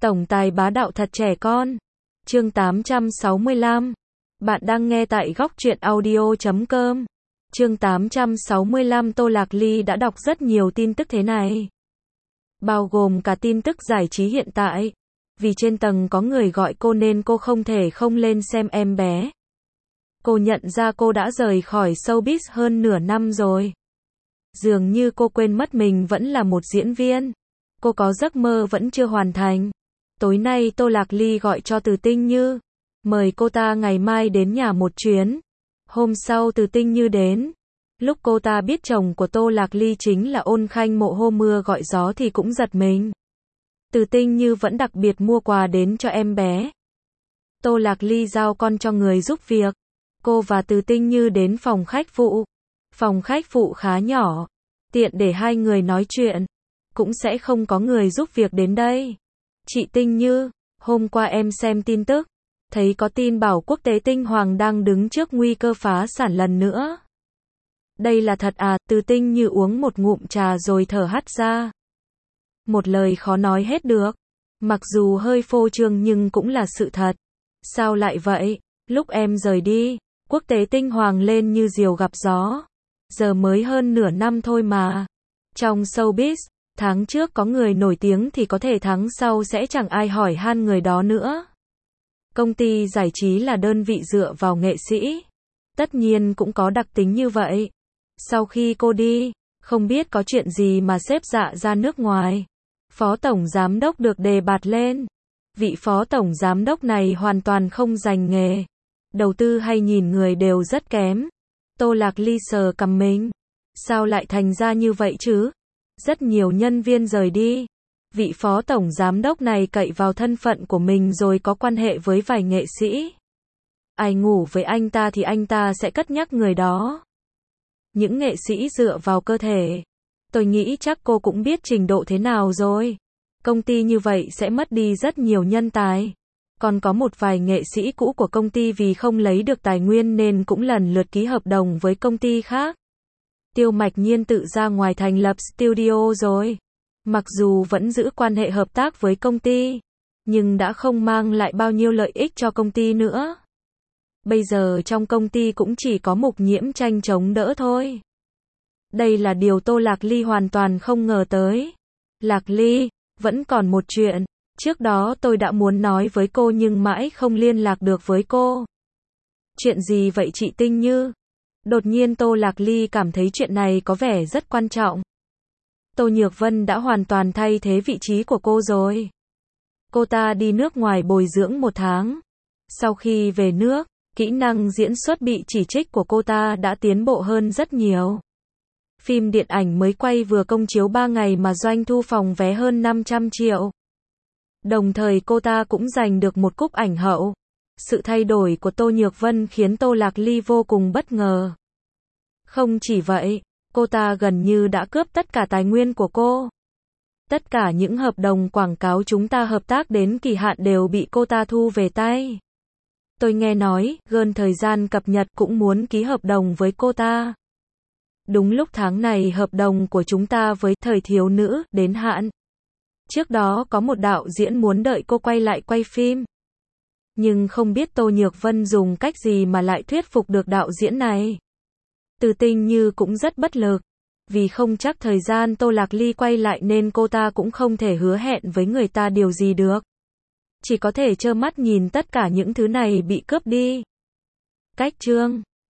Tổng tài bá đạo thật trẻ con. Chương 865. Bạn đang nghe tại góc truyện audio.com. Chương 865. Tô Lạc Ly đã đọc rất nhiều tin tức thế này, bao gồm cả tin tức giải trí hiện tại. Vì trên tầng có người gọi cô nên cô không thể không lên xem em bé. Cô nhận ra cô đã rời khỏi showbiz hơn nửa năm rồi. Dường như cô quên mất mình vẫn là một diễn viên. Cô có giấc mơ vẫn chưa hoàn thành. Tối nay Tô Lạc Ly gọi cho Từ Tinh Như, mời cô ta ngày mai đến nhà một chuyến. Hôm sau Từ Tinh Như đến. Lúc cô ta biết chồng của Tô Lạc Ly chính là Ôn Khanh Mộ hô mưa gọi gió thì cũng giật mình. Từ Tinh Như vẫn đặc biệt mua quà đến cho em bé. Tô Lạc Ly giao con cho người giúp việc. Cô và Từ Tinh Như đến phòng khách phụ. Phòng khách phụ khá nhỏ, tiện để hai người nói chuyện. Cũng sẽ không có người giúp việc đến đây. Chị Tinh Như, hôm qua em xem tin tức, thấy có tin bảo quốc tế Tinh Hoàng đang đứng trước nguy cơ phá sản lần nữa. Đây là thật à? Từ Tinh Như uống một ngụm trà rồi thở hắt ra. Một lời khó nói hết được. Mặc dù hơi phô trương nhưng cũng là sự thật. Sao lại vậy? Lúc em rời đi, quốc tế Tinh Hoàng lên như diều gặp gió. Giờ mới hơn nửa năm thôi mà. Trong showbiz, tháng trước có người nổi tiếng thì có thể tháng sau sẽ chẳng ai hỏi han người đó nữa. Công ty giải trí là đơn vị dựa vào nghệ sĩ. Tất nhiên cũng có đặc tính như vậy. Sau khi cô đi, không biết có chuyện gì mà sếp dạ ra nước ngoài. Phó tổng giám đốc được đề bạt lên. Vị phó tổng giám đốc này hoàn toàn không dành nghề. Đầu tư hay nhìn người đều rất kém. Tô Lạc Ly sờ cằm mình. Sao lại thành ra như vậy chứ? Rất nhiều nhân viên rời đi. Vị phó tổng giám đốc này cậy vào thân phận của mình rồi có quan hệ với vài nghệ sĩ. Ai ngủ với anh ta thì anh ta sẽ cất nhắc người đó. Những nghệ sĩ dựa vào cơ thể. Tôi nghĩ chắc cô cũng biết trình độ thế nào rồi. Công ty như vậy sẽ mất đi rất nhiều nhân tài. Còn có một vài nghệ sĩ cũ của công ty vì không lấy được tài nguyên nên cũng lần lượt ký hợp đồng với công ty khác. Tiêu Mạch Nhiên tự ra ngoài thành lập studio rồi. Mặc dù vẫn giữ quan hệ hợp tác với công ty, nhưng đã không mang lại bao nhiêu lợi ích cho công ty nữa. Bây giờ trong công ty cũng chỉ có Mục Nhiễm Tranh chống đỡ thôi. Đây là điều Tô Lạc Ly hoàn toàn không ngờ tới. Lạc Ly, vẫn còn một chuyện. Trước đó tôi đã muốn nói với cô nhưng mãi không liên lạc được với cô. Chuyện gì vậy chị Tinh Như? Đột nhiên Tô Lạc Ly cảm thấy chuyện này có vẻ rất quan trọng. Tô Nhược Vân đã hoàn toàn thay thế vị trí của cô rồi. Cô ta đi nước ngoài bồi dưỡng một tháng. Sau khi về nước, kỹ năng diễn xuất bị chỉ trích của cô ta đã tiến bộ hơn rất nhiều. Phim điện ảnh mới quay vừa công chiếu 3 ngày mà doanh thu phòng vé hơn 500 triệu. Đồng thời cô ta cũng giành được một cúp ảnh hậu. Sự thay đổi của Tô Nhược Vân khiến Tô Lạc Ly vô cùng bất ngờ. Không chỉ vậy, cô ta gần như đã cướp tất cả tài nguyên của cô. Tất cả những hợp đồng quảng cáo chúng ta hợp tác đến kỳ hạn đều bị cô ta thu về tay. Tôi nghe nói, gần thời gian cập nhật cũng muốn ký hợp đồng với cô ta. Đúng lúc tháng này hợp đồng của chúng ta với Thời Thiếu Nữ đến hạn. Trước đó có một đạo diễn muốn đợi cô quay lại quay phim. Nhưng không biết Tô Nhược Vân dùng cách gì mà lại thuyết phục được đạo diễn này. Từ Tinh Như cũng rất bất lực. Vì không chắc thời gian Tô Lạc Ly quay lại nên cô ta cũng không thể hứa hẹn với người ta điều gì được. Chỉ có thể trơ mắt nhìn tất cả những thứ này bị cướp đi. Cách chương